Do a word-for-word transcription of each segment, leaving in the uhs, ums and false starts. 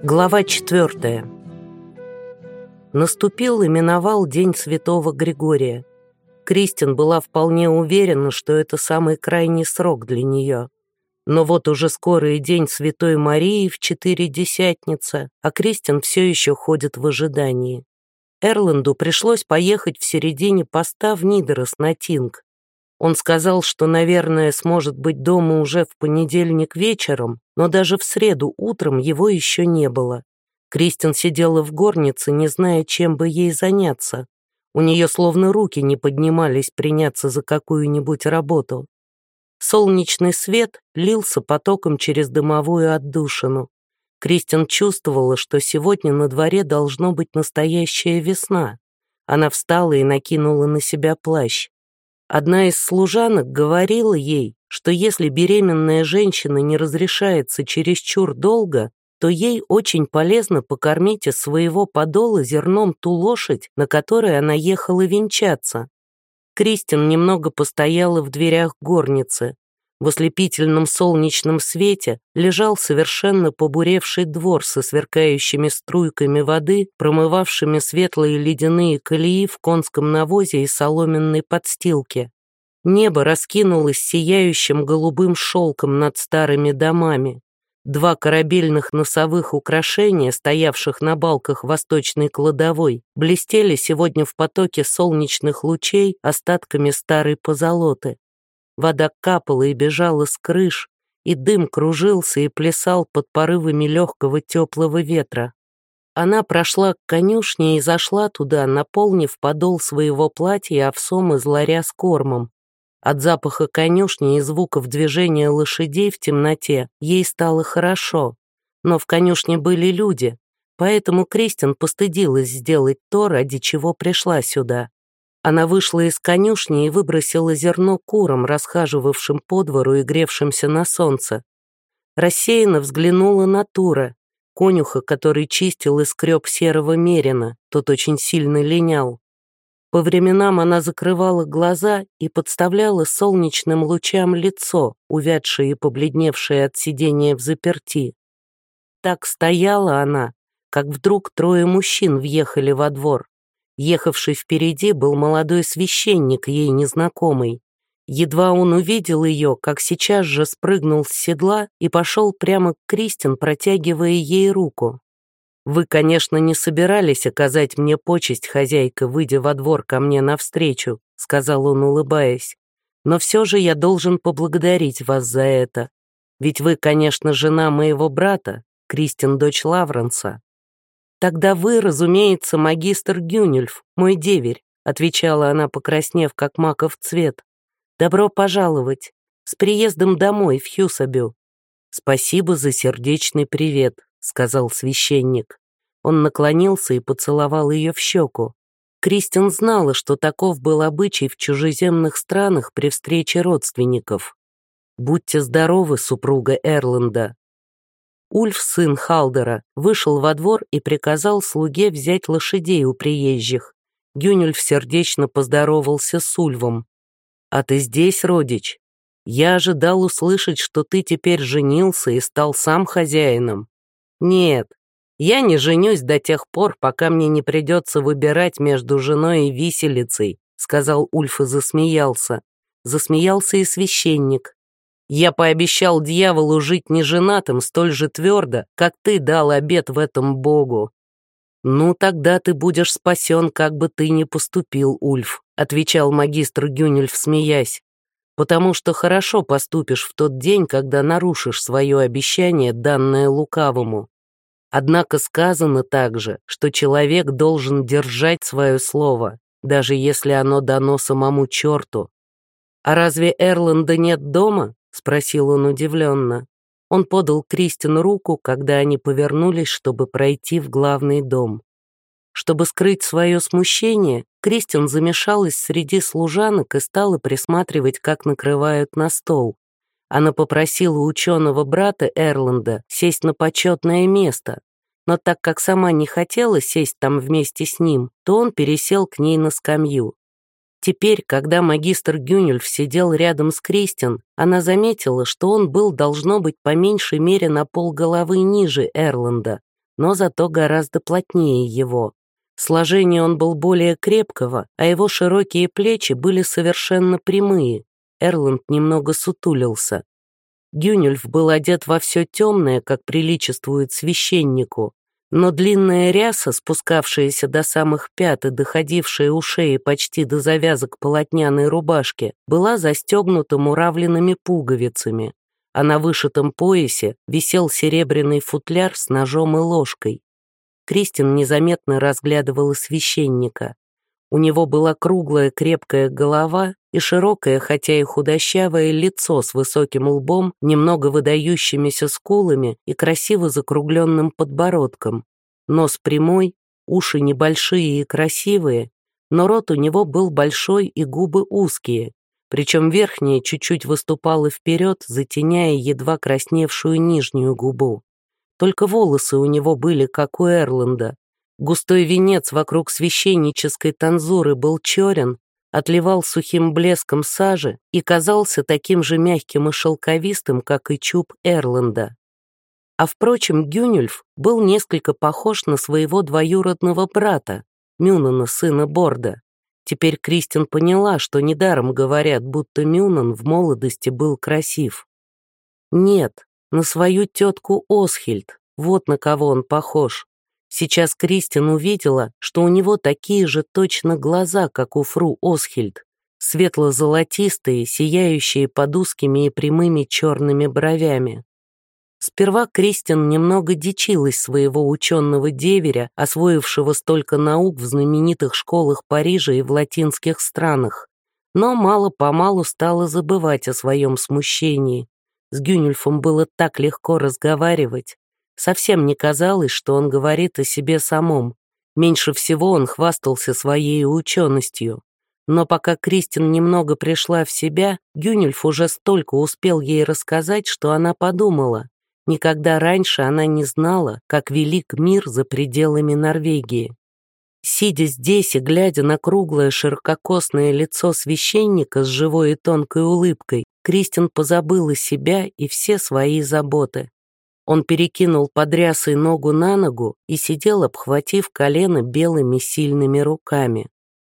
Глава четвертая. Наступил и миновал день святого Григория. Кристин была вполне уверена, что это самый крайний срок для нее. Но вот уже скоро и день Святой Марии в Четыредесятница, а Кристин все еще ходит в ожидании. Эрланду пришлось поехать в середине поста в Нидерос на Тинг. Он сказал, что, наверное, сможет быть дома уже в понедельник вечером, но даже в среду утром его еще не было. Кристин сидела в горнице, не зная, чем бы ей заняться. У нее словно руки не поднимались приняться за какую-нибудь работу. Солнечный свет лился потоком через дымовую отдушину. Кристин чувствовала, что сегодня на дворе должно быть настоящая весна. Она встала и накинула на себя плащ. Одна из служанок говорила ей, что если беременная женщина не разрешается чересчур долго, то ей очень полезно покормить из своего подола зерном ту лошадь, на которой она ехала венчаться. Кристин немного постояла в дверях горницы. В ослепительном солнечном свете лежал совершенно побуревший двор со сверкающими струйками воды, промывавшими светлые ледяные колеи в конском навозе и соломенной подстилке. Небо раскинулось сияющим голубым шелком над старыми домами. Два корабельных носовых украшения, стоявших на балках восточной кладовой, блестели сегодня в потоке солнечных лучей остатками старой позолоты. Вода капала и бежала с крыш, и дым кружился и плясал под порывами легкого теплого ветра. Она прошла к конюшне и зашла туда, наполнив подол своего платья овсом из ларя с кормом. От запаха конюшни и звуков движения лошадей в темноте ей стало хорошо, но в конюшне были люди, поэтому Кристин постыдилась сделать то, ради чего пришла сюда. Она вышла из конюшни и выбросила зерно курам, расхаживавшим по двору и гревшимся на солнце. Рассеянно взглянула на Тура, конюха, который чистил и скреб серого мерина, тот очень сильно линял. По временам она закрывала глаза и подставляла солнечным лучам лицо, увядшее и побледневшее от сидения в заперти. Так стояла она, как вдруг трое мужчин въехали во двор. Ехавший впереди был молодой священник, ей незнакомый. Едва он увидел ее, как сейчас же спрыгнул с седла и пошел прямо к Кристин, протягивая ей руку. «Вы, конечно, не собирались оказать мне почесть, хозяйка, выйдя во двор ко мне навстречу», — сказал он, улыбаясь. «Но все же я должен поблагодарить вас за это. Ведь вы, конечно, жена моего брата, Кристин, дочь Лавренса». «Тогда вы, разумеется, магистр Гюнюльф, мой деверь», — отвечала она, покраснев, как маков цвет. «Добро пожаловать. С приездом домой, в Хьюсабю». «Спасибо за сердечный привет», — сказал священник. Он наклонился и поцеловал ее в щеку. Кристин знала, что таков был обычай в чужеземных странах при встрече родственников. «Будьте здоровы, супруга Эрланда». Ульф, сын Халдера, вышел во двор и приказал слуге взять лошадей у приезжих. Гюнюльф сердечно поздоровался с Ульвом. «А ты здесь, родич? Я ожидал услышать, что ты теперь женился и стал сам хозяином». «Нет, я не женюсь до тех пор, пока мне не придется выбирать между женой и виселицей», сказал Ульф и засмеялся. Засмеялся и священник. «Я пообещал дьяволу жить неженатым столь же твердо, как ты дал обет в этом богу». «Ну, тогда ты будешь спасен, как бы ты ни поступил, Ульф», отвечал магистр Гюнюльф, смеясь, «потому что хорошо поступишь в тот день, когда нарушишь свое обещание, данное лукавому. Однако сказано также, что человек должен держать свое слово, даже если оно дано самому черту». «А разве Эрланда нет дома?» — спросил он удивленно. Он подал Кристин руку, когда они повернулись, чтобы пройти в главный дом. Чтобы скрыть свое смущение, Кристин замешалась среди служанок и стала присматривать, как накрывают на стол. Она попросила ученого брата Эрланда сесть на почетное место, но так как сама не хотела сесть там вместе с ним, то он пересел к ней на скамью. Теперь, когда магистр Гюнюльф сидел рядом с Кристин, она заметила, что он был, должно быть, по меньшей мере на полголовы ниже Эрланда, но зато гораздо плотнее его. Сложение он был более крепкого, а его широкие плечи были совершенно прямые. Эрланд немного сутулился. Гюнюльф был одет во все темное, как приличествует священнику, но длинная ряса, спускавшаяся до самых пят и доходившая у шеи почти до завязок полотняной рубашки, была застегнута муравленными пуговицами, а на вышитом поясе висел серебряный футляр с ножом и ложкой. Кристин незаметно разглядывала священника. У него была круглая крепкая голова и широкое, хотя и худощавое, лицо с высоким лбом, немного выдающимися скулами и красиво закругленным подбородком. Нос прямой, уши небольшие и красивые, но рот у него был большой и губы узкие, причем верхняя чуть-чуть выступала вперед, затеняя едва красневшую нижнюю губу. Только волосы у него были, как у Эрланда. Густой венец вокруг священнической танзуры был черен, отливал сухим блеском сажи и казался таким же мягким и шелковистым, как и чуб Эрланда. А впрочем, Гюнюльф был несколько похож на своего двоюродного брата, Мюнана, сына Борда. Теперь Кристин поняла, что недаром говорят, будто Мюнан в молодости был красив. Нет, на свою тетку Осхильд, вот на кого он похож. Сейчас Кристин увидела, что у него такие же точно глаза, как у фру Осхильд, светло-золотистые, сияющие под узкими и прямыми черными бровями. Сперва Кристин немного дичилась своего ученого деверя, освоившего столько наук в знаменитых школах Парижа и в латинских странах, но мало-помалу стала забывать о своем смущении. С Гюнюльфом было так легко разговаривать. Совсем не казалось, что он говорит о себе самом. Меньше всего он хвастался своей ученостью. Но пока Кристин немного пришла в себя, Гюнюльф уже столько успел ей рассказать, что она подумала. Никогда раньше она не знала, как велик мир за пределами Норвегии. Сидя здесь и глядя на круглое ширококосное лицо священника с живой и тонкой улыбкой, Кристин позабыла себя и все свои заботы. Он перекинул под рясой ногу на ногу и сидел, обхватив колено белыми сильными руками.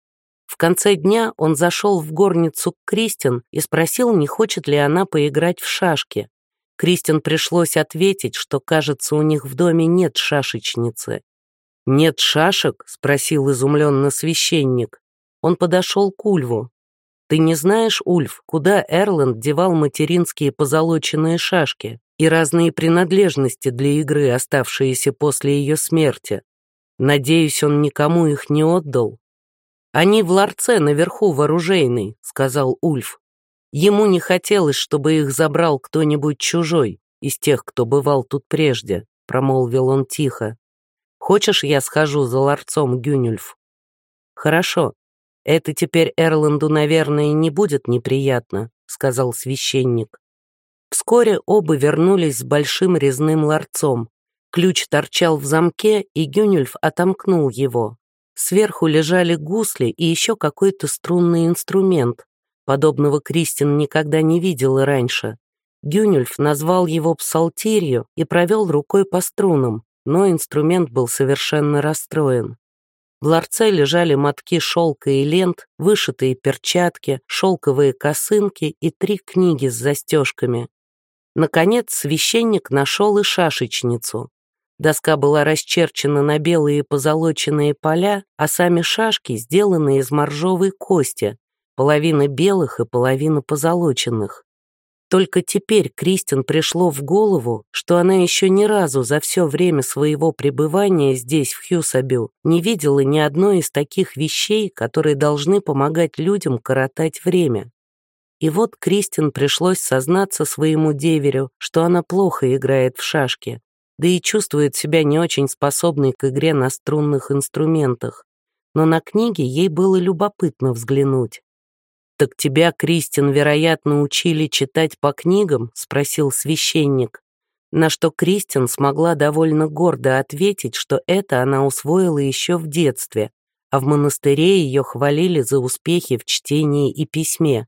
В конце дня он зашел в горницу к Кристин и спросил, не хочет ли она поиграть в шашки. Кристин пришлось ответить, что, кажется, у них в доме нет шашечницы. «Нет шашек?» — спросил изумленно священник. Он подошел к Ульву. «Ты не знаешь, Ульф, куда Эрланд девал материнские позолоченные шашки и разные принадлежности для игры, оставшиеся после ее смерти? Надеюсь, он никому их не отдал?» «Они в ларце наверху в оружейной», — сказал Ульф. Ему не хотелось, чтобы их забрал кто-нибудь чужой, из тех, кто бывал тут прежде, — промолвил он тихо. «Хочешь, я схожу за ларцом, Гюнюльф?» «Хорошо. Это теперь Эрланду, наверное, не будет неприятно», — сказал священник. Вскоре оба вернулись с большим резным ларцом. Ключ торчал в замке, и Гюнюльф отомкнул его. Сверху лежали гусли и еще какой-то струнный инструмент. Подобного Кристин никогда не видела раньше. Гюнюльф назвал его псалтирью и провел рукой по струнам, но инструмент был совершенно расстроен. В ларце лежали мотки шелка и лент, вышитые перчатки, шелковые косынки и три книги с застежками. Наконец священник нашел и шашечницу. Доска была расчерчена на белые позолоченные поля, а сами шашки сделаны из моржовой кости, половина белых и половина позолоченных. Только теперь Кристин пришло в голову, что она еще ни разу за все время своего пребывания здесь, в Хьюсабю, не видела ни одной из таких вещей, которые должны помогать людям коротать время. И вот Кристин пришлось сознаться своему деверю, что она плохо играет в шашки, да и чувствует себя не очень способной к игре на струнных инструментах. Но на книги ей было любопытно взглянуть. «Так тебя, Кристин, вероятно, учили читать по книгам?» — спросил священник, на что Кристин смогла довольно гордо ответить, что это она усвоила еще в детстве, а в монастыре ее хвалили за успехи в чтении и письме.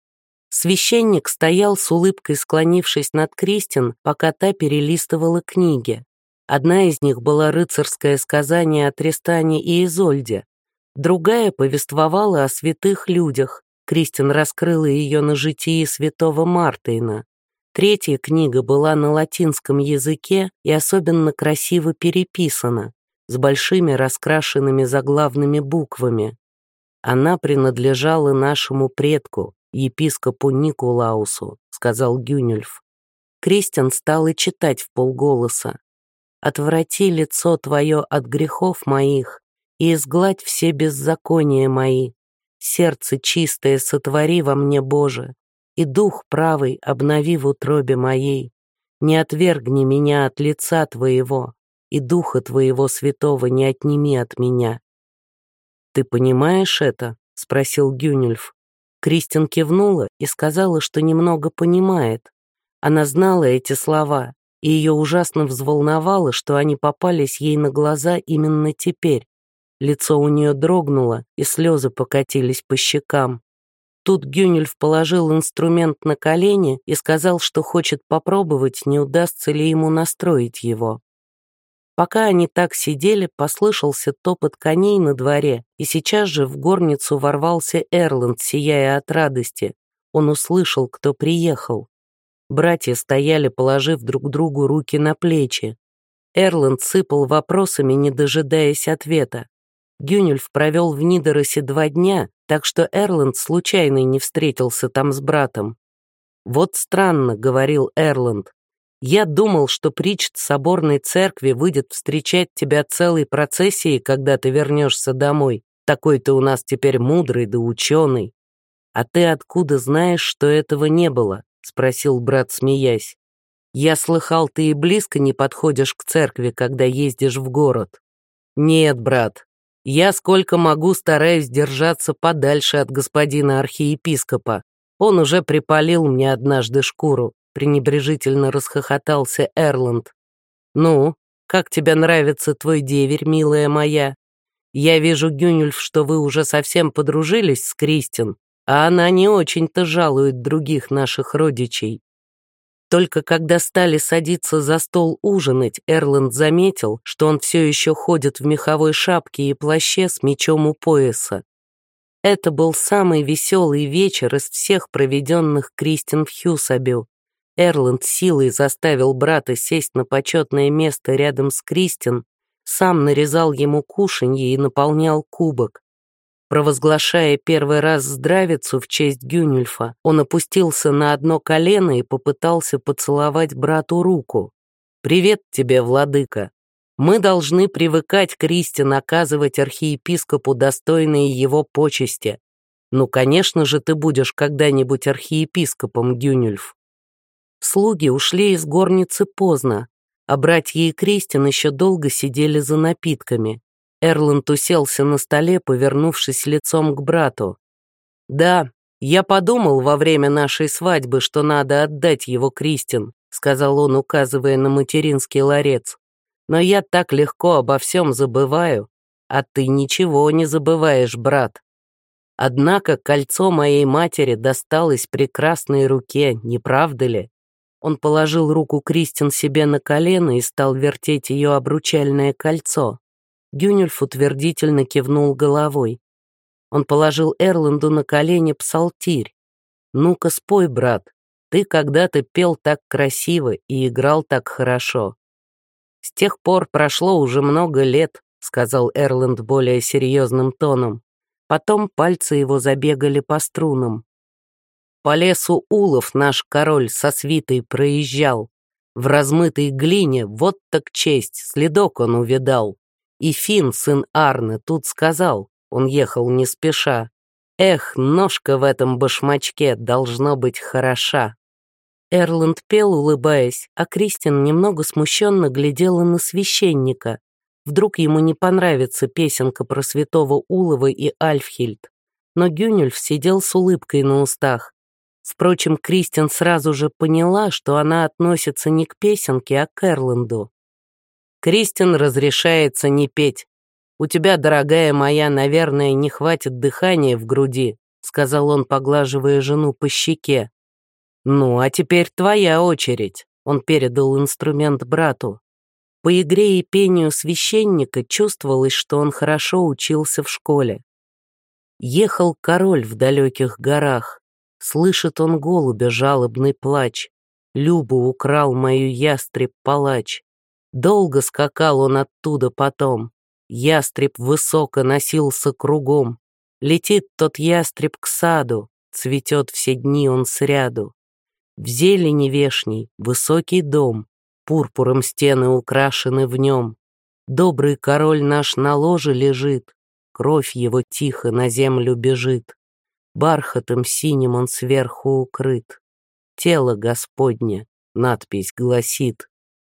Священник стоял с улыбкой, склонившись над Кристин, пока та перелистывала книги. Одна из них была рыцарское сказание о Тристане и Изольде, другая повествовала о святых людях. Кристин раскрыла ее на житии святого Мартина. Третья книга была на латинском языке и особенно красиво переписана, с большими раскрашенными заглавными буквами. Она принадлежала нашему предку, епископу Никулаусу, сказал Гюнюльф. Кристин стала читать вполголоса. «Отврати лицо твое от грехов моих и изгладь все беззакония мои. Сердце чистое сотвори во мне, Боже, и дух правый обнови в утробе моей. Не отвергни меня от лица твоего, и духа твоего святого не отними от меня». «Ты понимаешь это?» — спросил Гюнюльф. Кристин кивнула и сказала, что немного понимает. Она знала эти слова, и ее ужасно взволновало, что они попались ей на глаза именно теперь. Лицо у нее дрогнуло, и слезы покатились по щекам. Тут Гюнюльф положил инструмент на колени и сказал, что хочет попробовать, не удастся ли ему настроить его. Пока они так сидели, послышался топот коней на дворе, и сейчас же в горницу ворвался Эрланд, сияя от радости. Он услышал, кто приехал. Братья стояли, положив друг другу руки на плечи. Эрланд сыпал вопросами, не дожидаясь ответа. Гюнюльф провел в Нидеросе два дня, так что Эрланд случайно не встретился там с братом. «Вот странно», — говорил Эрланд. «Я думал, что причт соборной церкви выйдет встречать тебя целой процессией, когда ты вернешься домой. Такой ты у нас теперь мудрый да ученый. А ты откуда знаешь, что этого не было?» — спросил брат, смеясь. «Я слыхал, ты и близко не подходишь к церкви, когда ездишь в город». «Нет, брат, я сколько могу стараюсь держаться подальше от господина архиепископа. Он уже припалил мне однажды шкуру», — пренебрежительно расхохотался Эрланд. «Ну, как тебе нравится твой деверь, милая моя? Я вижу, Гюнюльф, что вы уже совсем подружились с Кристин, а она не очень-то жалует других наших родичей». Только когда стали садиться за стол ужинать, Эрланд заметил, что он все еще ходит в меховой шапке и плаще с мечом у пояса. Это был самый веселый вечер из всех проведенных Кристин в Хьюсабю. Эрланд силой заставил брата сесть на почетное место рядом с Кристин, сам нарезал ему кушанье и наполнял кубок. Провозглашая первый раз здравицу в честь Гюнюльфа, он опустился на одно колено и попытался поцеловать брату руку. «Привет тебе, владыка! Мы должны привыкать, Кристин, оказывать архиепископу достойные его почести. Ну, конечно же, ты будешь когда-нибудь архиепископом, Гюнюльф». Слуги ушли из горницы поздно, а братья и Кристин еще долго сидели за напитками. Эрланд уселся на столе, повернувшись лицом к брату. «Да, я подумал во время нашей свадьбы, что надо отдать его Кристин», сказал он, указывая на материнский ларец. «Но я так легко обо всем забываю, а ты ничего не забываешь, брат. Однако кольцо моей матери досталось прекрасной руке, не правда ли?» Он положил руку Кристин себе на колено и стал вертеть ее обручальное кольцо. Гюнюльф утвердительно кивнул головой. Он положил Эрланду на колени псалтирь. «Ну-ка спой, брат, ты когда-то пел так красиво и играл так хорошо». «С тех пор прошло уже много лет», — сказал Эрланд более серьезным тоном. Потом пальцы его забегали по струнам. «По лесу улов наш король со свитой проезжал. В размытой глине вот так честь, следок он увидал. И Фин, сын Арны, тут сказал, он ехал не спеша, «Эх, ножка в этом башмачке должно быть хороша». Эрланд пел, улыбаясь, а Кристин немного смущенно глядела на священника. Вдруг ему не понравится песенка про святого Улова и Альфхильд. Но Гюнюльф сидел с улыбкой на устах. Впрочем, Кристин сразу же поняла, что она относится не к песенке, а к Эрланду. «Кристин разрешается не петь. У тебя, дорогая моя, наверное, не хватит дыхания в груди», сказал он, поглаживая жену по щеке. «Ну, а теперь твоя очередь», он передал инструмент брату. По игре и пению священника чувствовалось, что он хорошо учился в школе. Ехал король в далеких горах, слышит он голубя жалобный плач. Любу украл мою ястреб-палач. Долго скакал он оттуда потом, ястреб высоко носился кругом. Летит тот ястреб к саду, цветет все дни он сряду. В зелени вешней высокий дом, пурпуром стены украшены в нем. Добрый король наш на ложе лежит, кровь его тихо на землю бежит. Бархатом синим он сверху укрыт. Тело Господне, надпись гласит.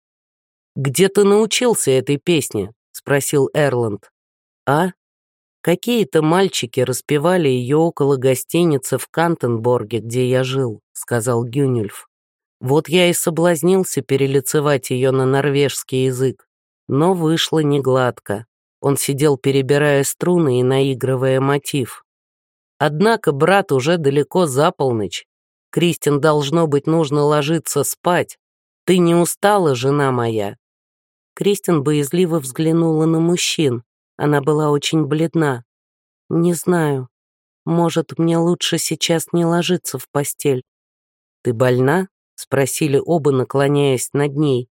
«Где ты научился этой песне?» — спросил Эрланд. «А? Какие-то мальчики распевали ее около гостиницы в Кантенборге, где я жил», — сказал Гюнюльф. «Вот я и соблазнился перелицевать ее на норвежский язык, но вышло негладко». Он сидел, перебирая струны и наигрывая мотив. «Однако, брат, уже далеко за полночь. Кристин, должно быть, нужно ложиться спать. Ты не устала, жена моя?» Кристин боязливо взглянула на мужчин. Она была очень бледна. «Не знаю. Может, мне лучше сейчас не ложиться в постель». «Ты больна?» — спросили оба, наклоняясь над ней.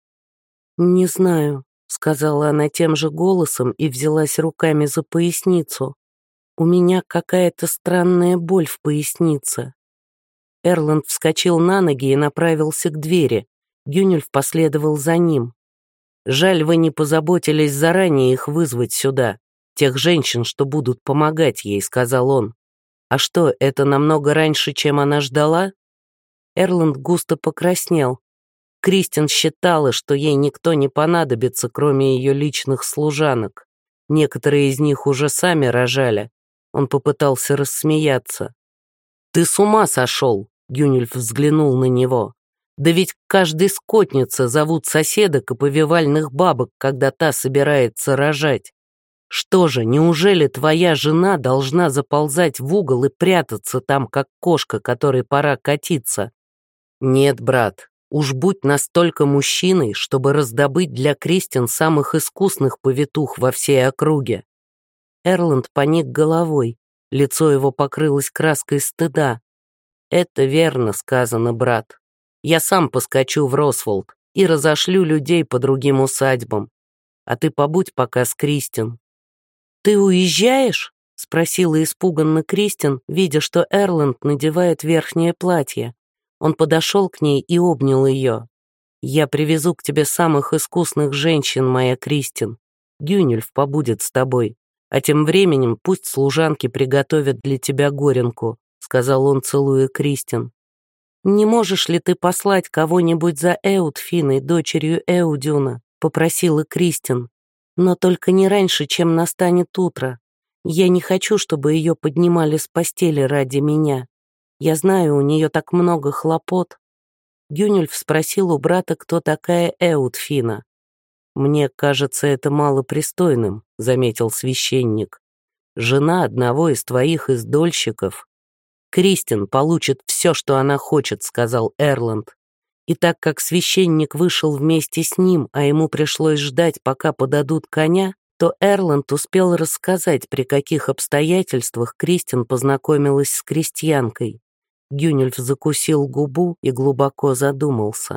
«Не знаю», — сказала она тем же голосом и взялась руками за поясницу. «У меня какая-то странная боль в пояснице». Эрланд вскочил на ноги и направился к двери. Гюнюльф последовал за ним. «Жаль, вы не позаботились заранее их вызвать сюда, тех женщин, что будут помогать ей», — сказал он. «А что, это намного раньше, чем она ждала?» Эрланд густо покраснел. Кристин считала, что ей никто не понадобится, кроме ее личных служанок. Некоторые из них уже сами рожали. Он попытался рассмеяться. «Ты с ума сошел!» — Гюнюльф взглянул на него. «Да ведь каждой скотнице зовут соседок и повивальных бабок, когда та собирается рожать. Что же, неужели твоя жена должна заползать в угол и прятаться там, как кошка, которой пора катиться? Нет, брат, уж будь настолько мужчиной, чтобы раздобыть для Кристин самых искусных повитух во всей округе». Эрланд поник головой, лицо его покрылось краской стыда. «Это верно сказано, брат. Я сам поскочу в Росволд и разошлю людей по другим усадьбам. А ты побудь пока с Кристин». «Ты уезжаешь?» — спросила испуганно Кристин, видя, что Эрланд надевает верхнее платье. Он подошел к ней и обнял ее. «Я привезу к тебе самых искусных женщин, моя Кристин. Гюнюльф побудет с тобой. А тем временем пусть служанки приготовят для тебя горенку», — сказал он, целуя Кристин. «Не можешь ли ты послать кого-нибудь за Эутфиной, дочерью Эудюна?» — попросила Кристин. «Но только не раньше, чем настанет утро. Я не хочу, чтобы ее поднимали с постели ради меня. Я знаю, у нее так много хлопот». Гюнюльф спросил у брата, кто такая Эутфина. «Мне кажется, это малопристойным», — заметил священник. «Жена одного из твоих издольщиков». «Кристин получит все, что она хочет», — сказал Эрланд. И так как священник вышел вместе с ним, а ему пришлось ждать, пока подадут коня, то Эрланд успел рассказать, при каких обстоятельствах Кристин познакомилась с крестьянкой. Гюнюльф закусил губу и глубоко задумался.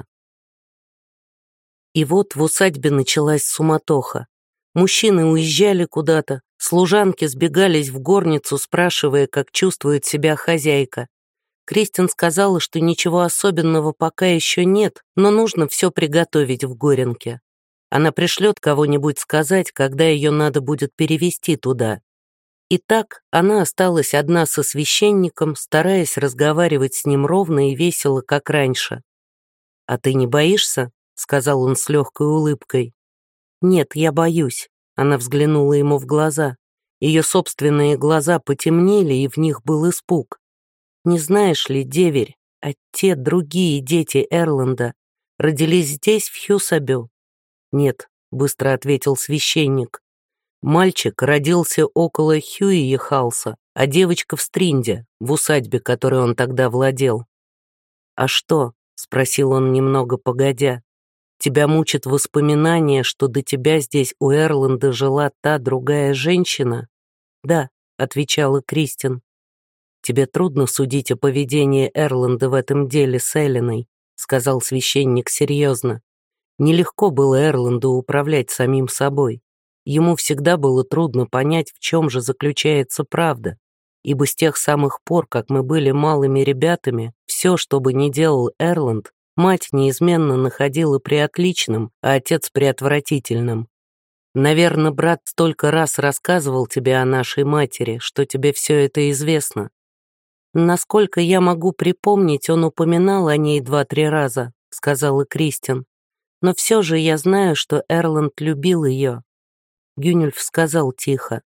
И вот в усадьбе началась суматоха. Мужчины уезжали куда-то, служанки сбегались в горницу, спрашивая, как чувствует себя хозяйка. Кристин сказала, что ничего особенного пока еще нет, но нужно все приготовить в горенке. Она пришлет кого-нибудь сказать, когда ее надо будет перевести туда. И так она осталась одна со священником, стараясь разговаривать с ним ровно и весело, как раньше. «А ты не боишься?» — сказал он с легкой улыбкой. «Нет, я боюсь». Она взглянула ему в глаза. Ее собственные глаза потемнели, и в них был испуг. «Не знаешь ли, деверь, а те другие дети Эрланда родились здесь, в Хьюсабю?» «Нет», — быстро ответил священник. «Мальчик родился около Хьюи-Халса, а девочка в Стринде, в усадьбе, которой он тогда владел». «А что?» — спросил он немного погодя. Тебя мучит воспоминание, что до тебя здесь у Эрланда жила та другая женщина? Да, отвечала Кристин. Тебе трудно судить о поведении Эрланда в этом деле с Эллиной, сказал священник серьезно. Нелегко было Эрланду управлять самим собой. Ему всегда было трудно понять, в чем же заключается правда, ибо с тех самых пор, как мы были малыми ребятами, все, что бы ни делал Эрланд, мать неизменно находила приотличным, а отец приотвратительным. Наверное, брат столько раз рассказывал тебе о нашей матери, что тебе все это известно. Насколько я могу припомнить, он упоминал о ней два-три раза, сказала Кристин. Но все же я знаю, что Эрланд любил ее. Гюнюльф сказал тихо.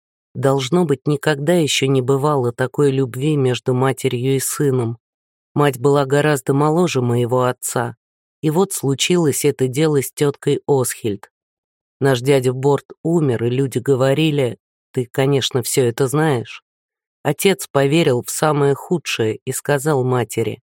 Должно быть, никогда еще не бывало такой любви между матерью и сыном. Мать была гораздо моложе моего отца. И вот случилось это дело с теткой Осхильд. Наш дядя Борт умер, и люди говорили, ты, конечно, все это знаешь. Отец поверил в самое худшее и сказал матери.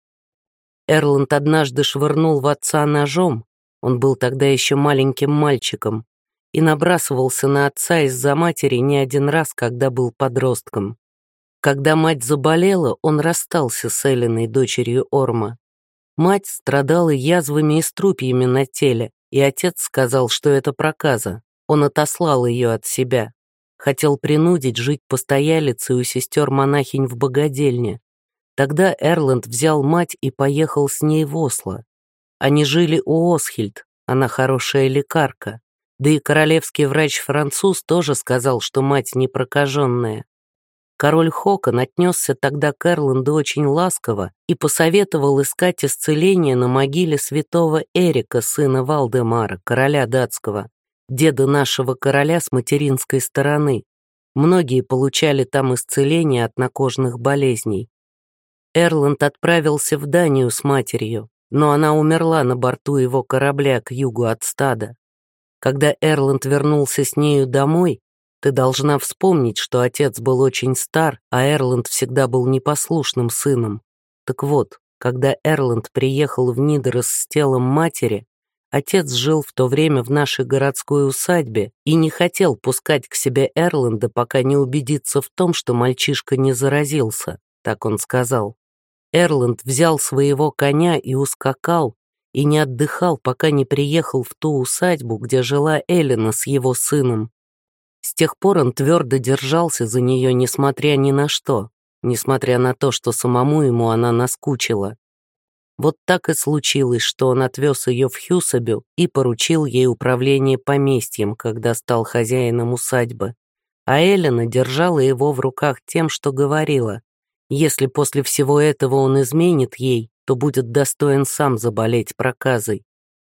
Эрланд однажды швырнул в отца ножом, он был тогда еще маленьким мальчиком, и набрасывался на отца из-за матери не один раз, когда был подростком. Когда мать заболела, он расстался с Эллиной, дочерью Орма. Мать страдала язвами и струпьями на теле, и отец сказал, что это проказа. Он отослал ее от себя. Хотел принудить жить постоялицей у сестер-монахинь в богадельне. Тогда Эрланд взял мать и поехал с ней в Осло. Они жили у Осхильд, она хорошая лекарка. Да и королевский врач-француз тоже сказал, что мать не прокаженная. Король Хокон отнесся тогда к Эрланду очень ласково и посоветовал искать исцеление на могиле святого Эрика, сына Валдемара, короля датского, деда нашего короля с материнской стороны. Многие получали там исцеление от накожных болезней. Эрланд отправился в Данию с матерью, но она умерла на борту его корабля к югу от стада. Когда Эрланд вернулся с нею домой, ты должна вспомнить, что отец был очень стар, а Эрланд всегда был непослушным сыном. Так вот, когда Эрланд приехал в Нидерос с телом матери, отец жил в то время в нашей городской усадьбе и не хотел пускать к себе Эрланда, пока не убедится в том, что мальчишка не заразился, так он сказал. Эрланд взял своего коня и ускакал, и не отдыхал, пока не приехал в ту усадьбу, где жила Эллина с его сыном. С тех пор он твердо держался за нее, несмотря ни на что, несмотря на то, что самому ему она наскучила. Вот так и случилось, что он отвез ее в Хьюсабю и поручил ей управление поместьем, когда стал хозяином усадьбы. А Эллина держала его в руках тем, что говорила, если после всего этого он изменит ей, то будет достоин сам заболеть проказой.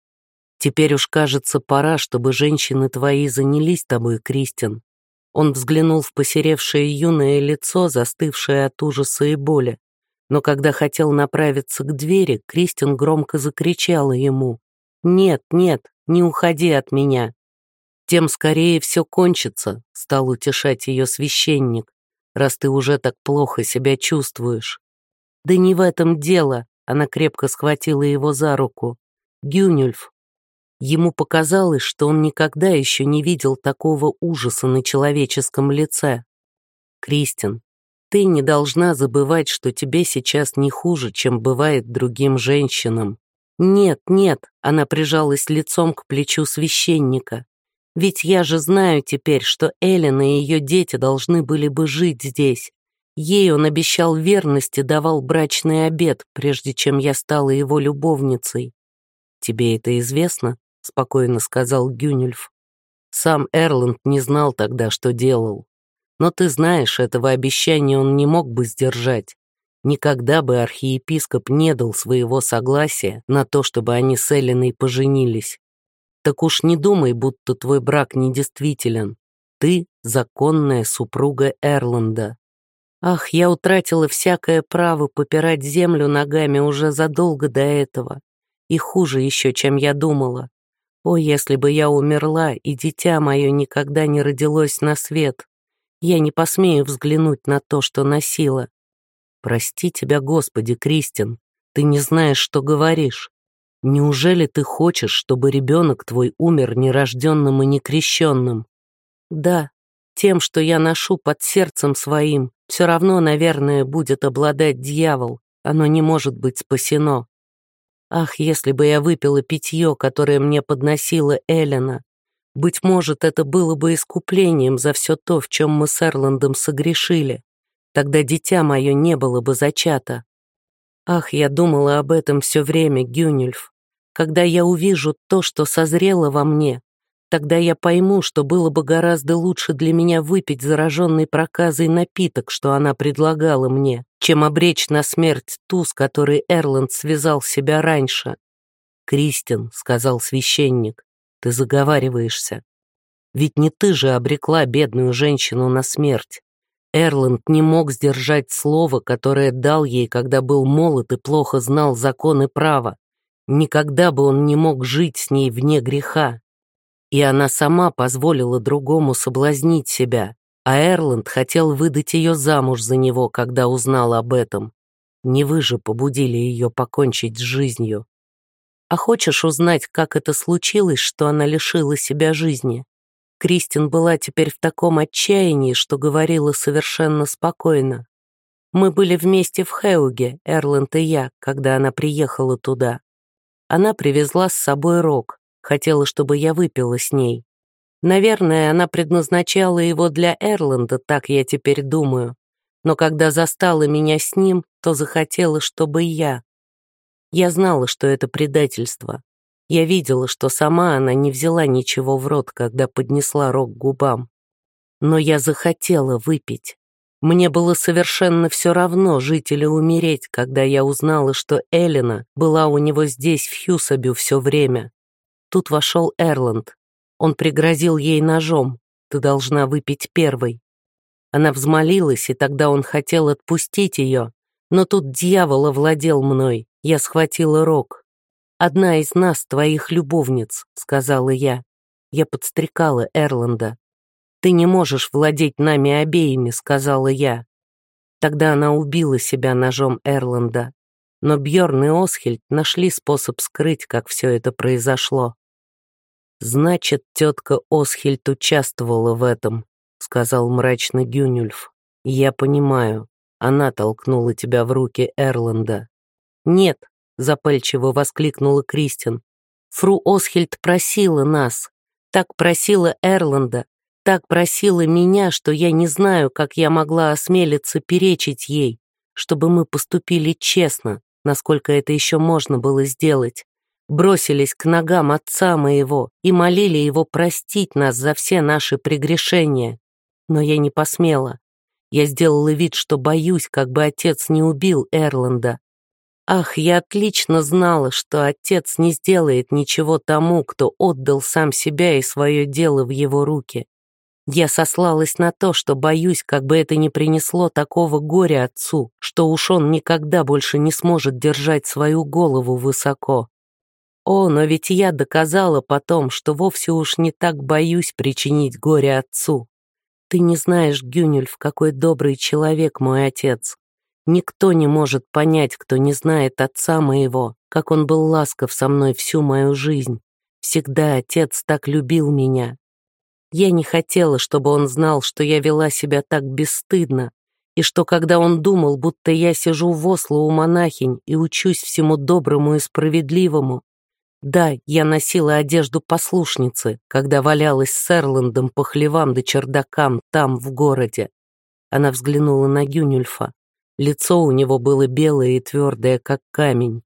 Теперь уж, кажется, пора, чтобы женщины твои занялись тобой, Кристин. Он взглянул в посеревшее юное лицо, застывшее от ужаса и боли. Но когда хотел направиться к двери, Кристин громко закричала ему: «Нет, нет, не уходи от меня». «Тем скорее все кончится», — стал утешать ее священник, «раз ты уже так плохо себя чувствуешь». «Да не в этом дело», — она крепко схватила его за руку. «Гюнюльф». Ему показалось, что он никогда еще не видел такого ужаса на человеческом лице. «Кристин, ты не должна забывать, что тебе сейчас не хуже, чем бывает другим женщинам». «Нет, нет», — она прижалась лицом к плечу священника. «Ведь я же знаю теперь, что Эллен и ее дети должны были бы жить здесь. Ей он обещал верность и давал брачный обет, прежде чем я стала его любовницей». «Тебе это известно?» — спокойно сказал Гюнюльф. «Сам Эрланд не знал тогда, что делал. Но ты знаешь, этого обещания он не мог бы сдержать. Никогда бы архиепископ не дал своего согласия на то, чтобы они с Эллиной поженились. Так уж не думай, будто твой брак недействителен. Ты — законная супруга Эрланда». Ах, я утратила всякое право попирать землю ногами уже задолго до этого. И хуже еще, чем я думала. О, если бы я умерла, и дитя мое никогда не родилось на свет. Я не посмею взглянуть на то, что носила. Прости тебя, Господи, Кристин, ты не знаешь, что говоришь. Неужели ты хочешь, чтобы ребенок твой умер нерожденным и некрещенным? Да, тем, что я ношу под сердцем своим, все равно, наверное, будет обладать дьявол. Оно не может быть спасено. Ах, если бы я выпила питье, которое мне подносила Эллена. Быть может, это было бы искуплением за все то, в чем мы с Эрландом согрешили. Тогда дитя мое не было бы зачато. Ах, я думала об этом все время, Гюнюльф. Когда я увижу то, что созрело во мне, тогда я пойму, что было бы гораздо лучше для меня выпить зараженный проказой напиток, что она предлагала мне, чем обречь на смерть ту, с которой Эрланд связал себя раньше. «Кристин», — сказал священник, — «ты заговариваешься. Ведь не ты же обрекла бедную женщину на смерть. Эрланд не мог сдержать слово, которое дал ей, когда был молод и плохо знал закон и право. Никогда бы он не мог жить с ней вне греха. И она сама позволила другому соблазнить себя, а Эрланд хотел выдать ее замуж за него, когда узнал об этом. Не вы же побудили ее покончить с жизнью. А хочешь узнать, как это случилось, что она лишила себя жизни? Кристин была теперь в таком отчаянии, что говорила совершенно спокойно. Мы были вместе в Хеуге, Эрланд и я, когда она приехала туда. Она привезла с собой рог, хотела, чтобы я выпила с ней. Наверное, она предназначала его для Эрланда, так я теперь думаю. Но когда застала меня с ним, то захотела, чтобы я. Я знала, что это предательство. Я видела, что сама она не взяла ничего в рот, когда поднесла рог к губам. Но я захотела выпить. Мне было совершенно все равно, жить или умереть, когда я узнала, что Эллена была у него здесь, в Хьюсабю, все время. Тут вошел Эрланд. Он пригрозил ей ножом. «Ты должна выпить первой». Она взмолилась, и тогда он хотел отпустить ее. Но тут дьявол овладел мной. Я схватила рог. «Одна из нас, твоих любовниц», — сказала я. Я подстрекала Эрланда. «Ты не можешь владеть нами обеими», — сказала я. Тогда она убила себя ножом Эрланда. Но Бьорн и Осхильд нашли способ скрыть, как все это произошло. «Значит, тетка Осхильд участвовала в этом», — сказал мрачно Гюнюльф. «Я понимаю, она толкнула тебя в руки Эрланда». «Нет», — запальчиво воскликнула Кристин. «Фру Осхильд просила нас, так просила Эрланда, так просила меня, что я не знаю, как я могла осмелиться перечить ей, чтобы мы поступили честно, насколько это еще можно было сделать. Бросились к ногам отца моего и молили его простить нас за все наши прегрешения. Но я не посмела. Я сделала вид, что боюсь, как бы отец не убил Эрланда. Ах, я отлично знала, что отец не сделает ничего тому, кто отдал сам себя и свое дело в его руки. Я сослалась на то, что боюсь, как бы это ни принесло такого горя отцу, что уж он никогда больше не сможет держать свою голову высоко. О, но ведь я доказала потом, что вовсе уж не так боюсь причинить горе отцу. Ты не знаешь, Гюнюльф, какой добрый человек мой отец. Никто не может понять, кто не знает отца моего, как он был ласков со мной всю мою жизнь. Всегда отец так любил меня. Я не хотела, чтобы он знал, что я вела себя так бесстыдно, и что, когда он думал, будто я сижу в Осло у монахинь и учусь всему доброму и справедливому. Да, я носила одежду послушницы, когда валялась с Эрландом по хлевам да чердакам там, в городе. Она взглянула на Гюнюльфа. Лицо у него было белое и твердое, как камень.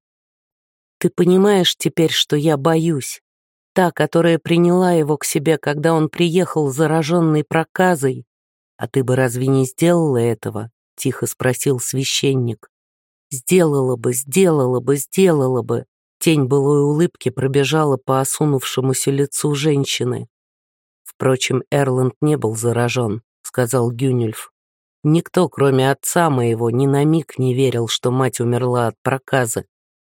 «Ты понимаешь теперь, что я боюсь? Та, которая приняла его к себе, когда он приехал зараженный проказой. А ты бы разве не сделала этого?» — тихо спросил священник. «Сделала бы, сделала бы, сделала бы». Тень былой улыбки пробежала по осунувшемуся лицу женщины. «Впрочем, Эрланд не был заражен», — сказал Гюнюльф. «Никто, кроме отца моего, ни на миг не верил, что мать умерла от проказа.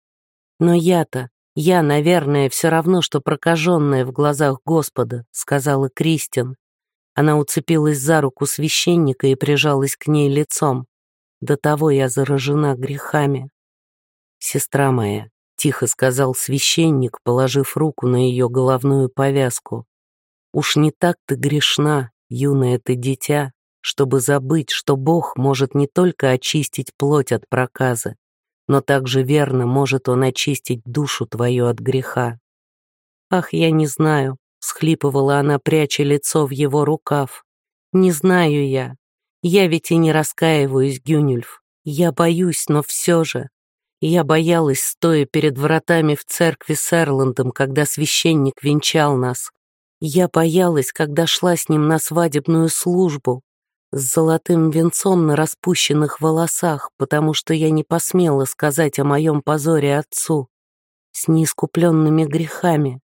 Но я-то, я, наверное, все равно, что прокаженная в глазах Господа», — сказала Кристин. Она уцепилась за руку священника и прижалась к ней лицом. «До того я заражена грехами». «Сестра моя», — тихо сказал священник, положив руку на ее головную повязку. «Уж не так ты грешна, юное ты дитя, чтобы забыть, что Бог может не только очистить плоть от проказа, но также верно может Он очистить душу твою от греха». «Ах, я не знаю», — всхлипывала она, пряча лицо в его рукав. «Не знаю я. Я ведь и не раскаиваюсь, Гюнюльф. Я боюсь, но все же. Я боялась, стоя перед вратами в церкви с Эрландом, когда священник венчал нас. Я боялась, когда шла с ним на свадебную службу, с золотым венцом на распущенных волосах, потому что я не посмела сказать о моем позоре отцу, с неискупленными грехами.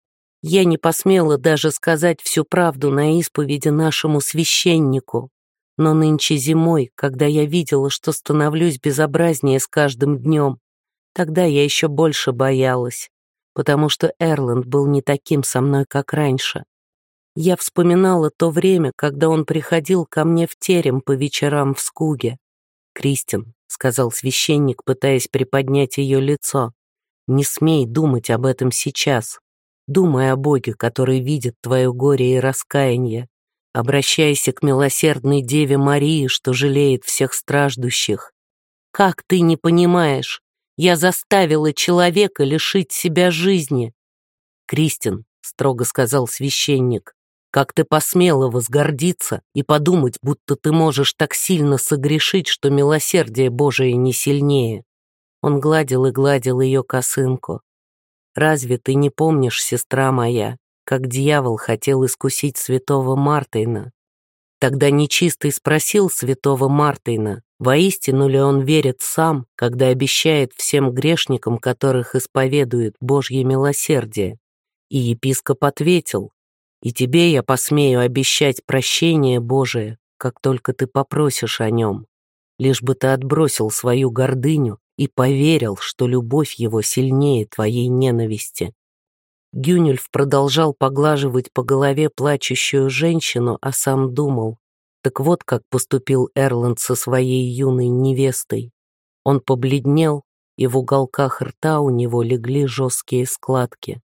Я не посмела даже сказать всю правду на исповеди нашему священнику. Но нынче зимой, когда я видела, что становлюсь безобразнее с каждым днем, тогда я еще больше боялась, потому что Эрланд был не таким со мной, как раньше. Я вспоминала то время, когда он приходил ко мне в терем по вечерам в Скуге. «Кристин», — сказал священник, пытаясь приподнять ее лицо, — «не смей думать об этом сейчас. Думай о Боге, который видит твое горе и раскаяние. Обращайся к милосердной Деве Марии, что жалеет всех страждущих. Как ты не понимаешь? Я заставила человека лишить себя жизни». «Кристин», — строго сказал священник, — «как ты посмела возгордиться и подумать, будто ты можешь так сильно согрешить, что милосердие Божие не сильнее». Он гладил и гладил ее косынку. «Разве ты не помнишь, сестра моя, как дьявол хотел искусить святого Мартина? Тогда нечистый спросил святого Мартина, воистину ли он верит сам, когда обещает всем грешникам, которых исповедует Божье милосердие. И епископ ответил: «И тебе я посмею обещать прощение Божие, как только ты попросишь о нем, лишь бы ты отбросил свою гордыню и поверил, что любовь его сильнее твоей ненависти». Гюнюльф продолжал поглаживать по голове плачущую женщину, а сам думал: так вот как поступил Эрланд со своей юной невестой. Он побледнел, и в уголках рта у него легли жесткие складки.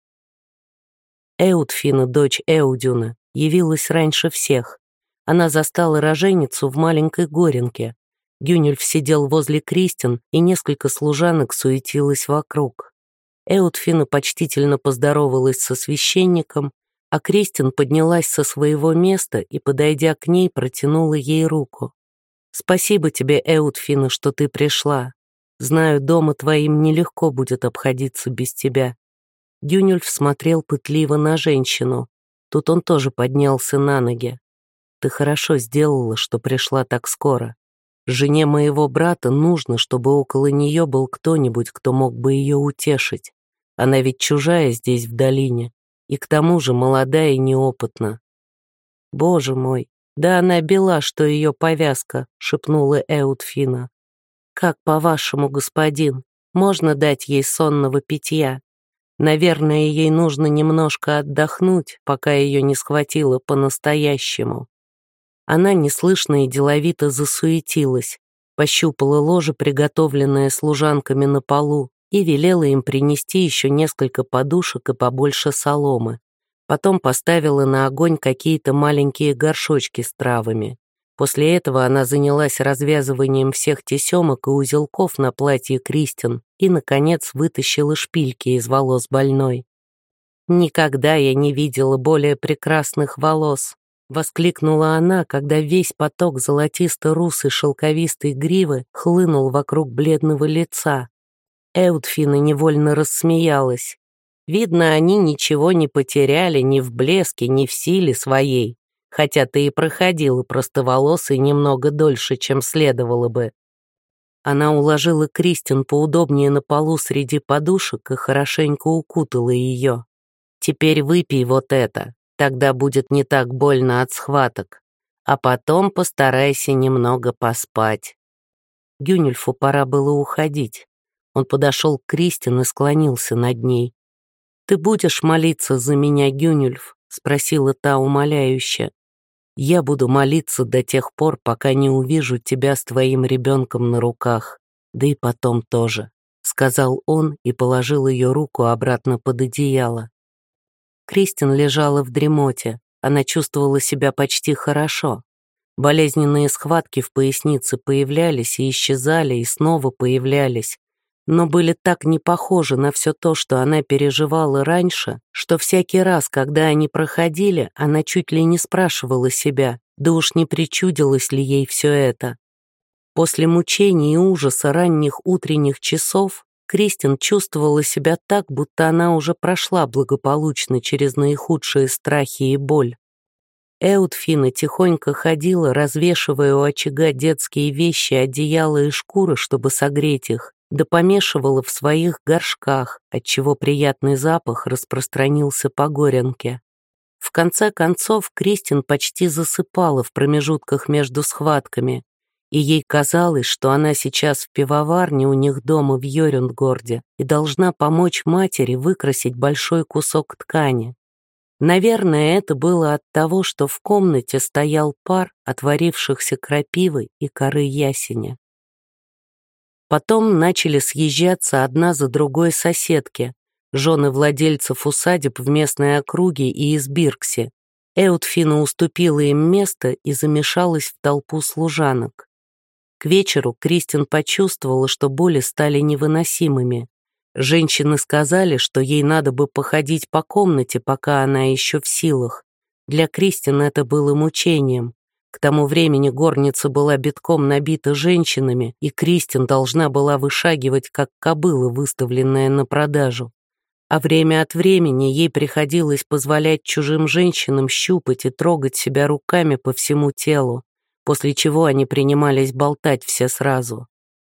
Эутфина, дочь Эудюна, явилась раньше всех. Она застала роженицу в маленькой горенке. Гюнюльф сидел возле Кристин, и несколько служанок суетилось вокруг. Эутфина почтительно поздоровалась со священником, а Кристин поднялась со своего места и, подойдя к ней, протянула ей руку. «Спасибо тебе, Эутфина, что ты пришла. Знаю, дома твоим нелегко будет обходиться без тебя». Гюнюльф смотрел пытливо на женщину. Тут он тоже поднялся на ноги. «Ты хорошо сделала, что пришла так скоро. Жене моего брата нужно, чтобы около нее был кто-нибудь, кто мог бы ее утешить. Она ведь чужая здесь, в долине, и к тому же молодая и неопытна». «Боже мой, да она бела, что ее повязка», — шепнула Эутфина. «Как, по-вашему, господин, можно дать ей сонного питья? Наверное, ей нужно немножко отдохнуть, пока ее не схватило по-настоящему». Она неслышно и деловито засуетилась, пощупала ложе, приготовленное служанками на полу, и велела им принести еще несколько подушек и побольше соломы. Потом поставила на огонь какие-то маленькие горшочки с травами. После этого она занялась развязыванием всех тесемок и узелков на платье Кристин и, наконец, вытащила шпильки из волос больной. «Никогда я не видела более прекрасных волос», — воскликнула она, когда весь поток золотисто-русой шелковистой гривы хлынул вокруг бледного лица. Эутфина невольно рассмеялась. «Видно, они ничего не потеряли ни в блеске, ни в силе своей, хотя ты и проходила простоволосой немного дольше, чем следовало бы». Она уложила Кристин поудобнее на полу среди подушек и хорошенько укутала ее. «Теперь выпей вот это, тогда будет не так больно от схваток, а потом постарайся немного поспать». Гюнюльфу пора было уходить. Он подошел к Кристин и склонился над ней. «Ты будешь молиться за меня, Гюнюльф?» — спросила та умоляюще. «Я буду молиться до тех пор, пока не увижу тебя с твоим ребенком на руках, да и потом тоже», — сказал он и положил ее руку обратно под одеяло. Кристин лежала в дремоте, она чувствовала себя почти хорошо. Болезненные схватки в пояснице появлялись и исчезали, и снова появлялись, но были так не похожи на все то, что она переживала раньше, что всякий раз, когда они проходили, она чуть ли не спрашивала себя, да уж не причудилось ли ей все это. После мучений и ужаса ранних утренних часов Кристин чувствовала себя так, будто она уже прошла благополучно через наихудшие страхи и боль. Эутфина тихонько ходила, развешивая у очага детские вещи, одеяла и шкуры, чтобы согреть их, да помешивала в своих горшках, отчего приятный запах распространился по горенке. В конце концов Кристин почти засыпала в промежутках между схватками, и ей казалось, что она сейчас в пивоварне у них дома в Йорюндгорде и должна помочь матери выкрасить большой кусок ткани. Наверное, это было от того, что в комнате стоял пар от варившихся крапивы и коры ясеня. Потом начали съезжаться одна за другой соседки, жены владельцев усадеб в местной округе и из Биркси. Эутфина уступила им место и замешалась в толпу служанок. К вечеру Кристин почувствовала, что боли стали невыносимыми. Женщины сказали, что ей надо бы походить по комнате, пока она еще в силах. Для Кристин это было мучением. К тому времени горница была битком набита женщинами, и Кристин должна была вышагивать, как кобыла, выставленная на продажу. А время от времени ей приходилось позволять чужим женщинам щупать и трогать себя руками по всему телу, после чего они принимались болтать все сразу.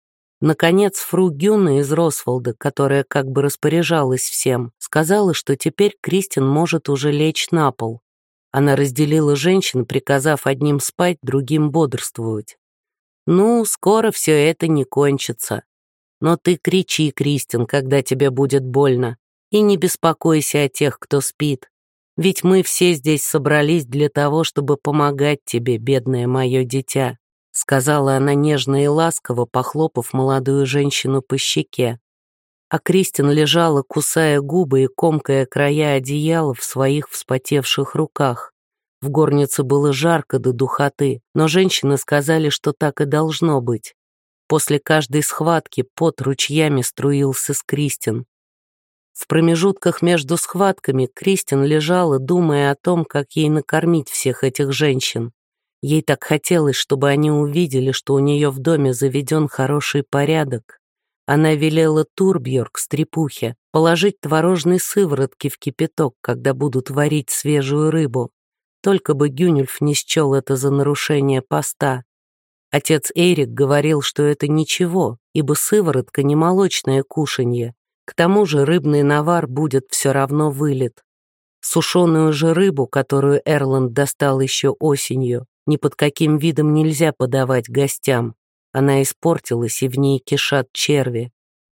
Наконец, фру Гюна из Росволда, которая как бы распоряжалась всем, сказала, что теперь Кристин может уже лечь на пол. Она разделила женщин, приказав одним спать, другим бодрствовать. «Ну, скоро все это не кончится. Но ты кричи, Кристин, когда тебе будет больно, и не беспокойся о тех, кто спит. Ведь мы все здесь собрались для того, чтобы помогать тебе, бедное мое дитя», сказала она нежно и ласково, похлопав молодую женщину по щеке. А Кристин лежала, кусая губы и комкая края одеяла в своих вспотевших руках. В горнице было жарко до духоты, но женщины сказали, что так и должно быть. После каждой схватки пот ручьями струился с Кристин. В промежутках между схватками Кристин лежала, думая о том, как ей накормить всех этих женщин. Ей так хотелось, чтобы они увидели, что у нее в доме заведен хороший порядок. Она велела Турбьорг, стрепухе, положить творожные сыворотки в кипяток, когда будут варить свежую рыбу. Только бы Гюнюльф не счел это за нарушение поста. Отец Эйрик говорил, что это ничего, ибо сыворотка не молочное кушанье. К тому же рыбный навар будет все равно вылит. Сушеную же рыбу, которую Эрланд достал еще осенью, ни под каким видом нельзя подавать гостям. Она испортилась, и в ней кишат черви.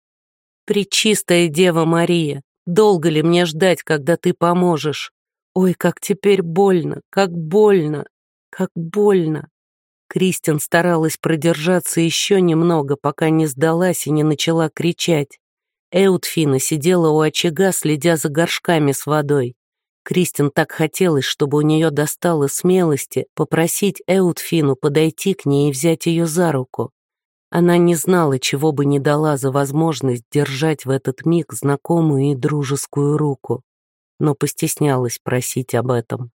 «Пречистая Дева Мария, долго ли мне ждать, когда ты поможешь? Ой, как теперь больно, как больно, как больно!» Кристин старалась продержаться еще немного, пока не сдалась и не начала кричать. Эутфина сидела у очага, следя за горшками с водой. Кристин так хотелось, чтобы у нее достало смелости попросить Эутфину подойти к ней и взять ее за руку. Она не знала, чего бы не дала за возможность держать в этот миг знакомую и дружескую руку, но постеснялась просить об этом.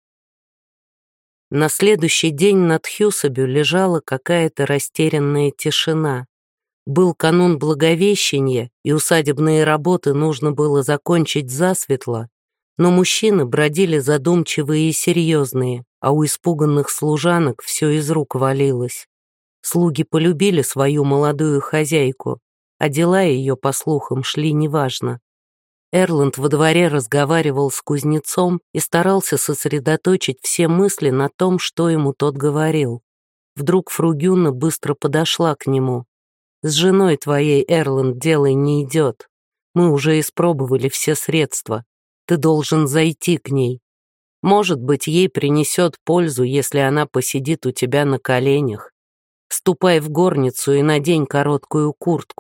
На следующий день над Хьюсабю лежала какая-то растерянная тишина. Был канун Благовещения, и усадебные работы нужно было закончить засветло, но мужчины бродили задумчивые и серьезные, а у испуганных служанок все из рук валилось. Слуги полюбили свою молодую хозяйку, а дела ее, по слухам, шли неважно. Эрланд во дворе разговаривал с кузнецом и старался сосредоточить все мысли на том, что ему тот говорил. Вдруг фру Гюна быстро подошла к нему. «С женой твоей, Эрланд, дело не идет. Мы уже испробовали все средства. Ты должен зайти к ней. Может быть, ей принесет пользу, если она посидит у тебя на коленях. Ступай в горницу и надень короткую куртку.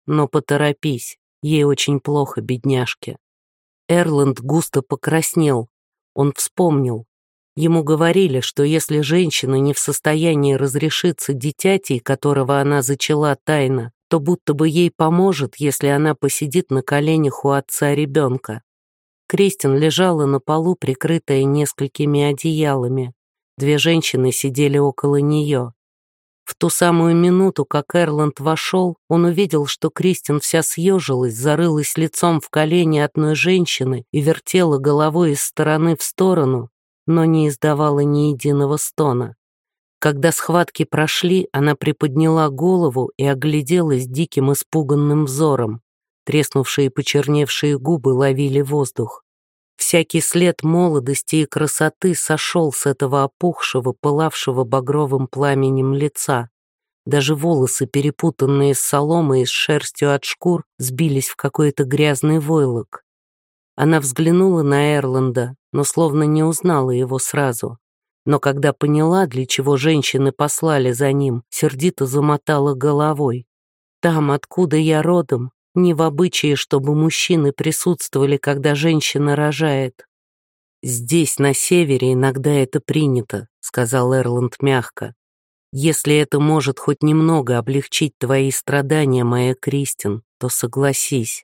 но поторопись, ей очень плохо, бедняжке». Эрланд густо покраснел. Он вспомнил. Ему говорили, что если женщина не в состоянии разрешиться дитятей, которого она зачала тайно, то будто бы ей поможет, если она посидит на коленях у отца ребенка. Кристин лежала на полу, прикрытая несколькими одеялами. Две женщины сидели около нее. В ту самую минуту, как Эрланд вошел, он увидел, что Кристин вся съежилась, зарылась лицом в колени одной женщины и вертела головой из стороны в сторону, но не издавала ни единого стона. Когда схватки прошли, она приподняла голову и огляделась диким испуганным взором. Треснувшие и почерневшие губы ловили воздух. Всякий след молодости и красоты сошел с этого опухшего, пылавшего багровым пламенем лица. Даже волосы, перепутанные с соломой и с шерстью от шкур, сбились в какой-то грязный войлок. Она взглянула на Эрланда, но словно не узнала его сразу. Но когда поняла, для чего женщины послали за ним, сердито замотала головой. «Там, откуда я родом, не в обычае, чтобы мужчины присутствовали, когда женщина рожает». «Здесь, на севере, иногда это принято», — сказал Эрланд мягко. «Если это может хоть немного облегчить твои страдания, моя Кристин, то согласись».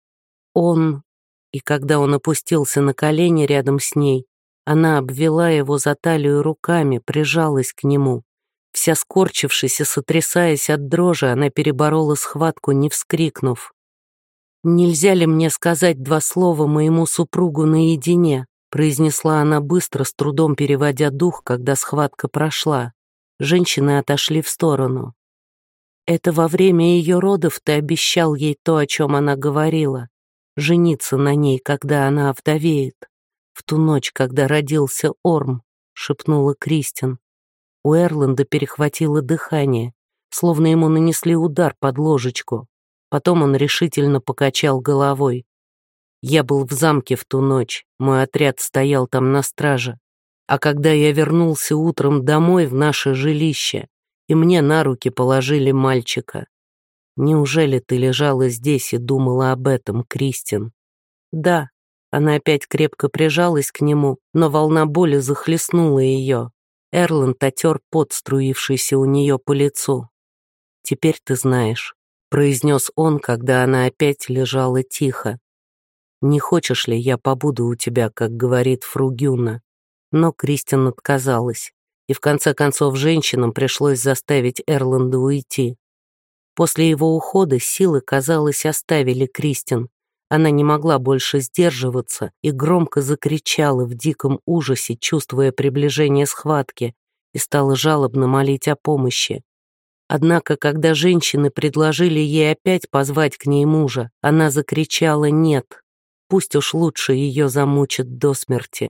Он... И когда он опустился на колени рядом с ней, она обвела его за талию руками, прижалась к нему. Вся скорчившись и сотрясаясь от дрожи, она переборола схватку, не вскрикнув. «Нельзя ли мне сказать два слова моему супругу наедине?» произнесла она быстро, с трудом переводя дух, когда схватка прошла. Женщины отошли в сторону. «Это во время ее родов ты обещал ей то, о чем она говорила. Жениться на ней, когда она овдовеет. В ту ночь, когда родился Орм», — шепнула Кристин. У Эрланда перехватило дыхание, словно ему нанесли удар под ложечку. Потом он решительно покачал головой. «Я был в замке в ту ночь, мой отряд стоял там на страже. А когда я вернулся утром домой в наше жилище, и мне на руки положили мальчика. Неужели ты лежала здесь и думала об этом, Кристин?» «Да». Она опять крепко прижалась к нему, но волна боли захлестнула ее. Эрланд отер пот, струившийся у нее по лицу. «Теперь ты знаешь», — произнес он, когда она опять лежала тихо. «Не хочешь ли, я побуду у тебя, как говорит фру Гюна?» Но Кристин отказалась, и в конце концов женщинам пришлось заставить Эрланда уйти. После его ухода силы, казалось, оставили Кристин. Она не могла больше сдерживаться и громко закричала в диком ужасе, чувствуя приближение схватки, и стала жалобно молить о помощи. Однако, когда женщины предложили ей опять позвать к ней мужа, она закричала «нет». Пусть уж лучше ее замучат до смерти.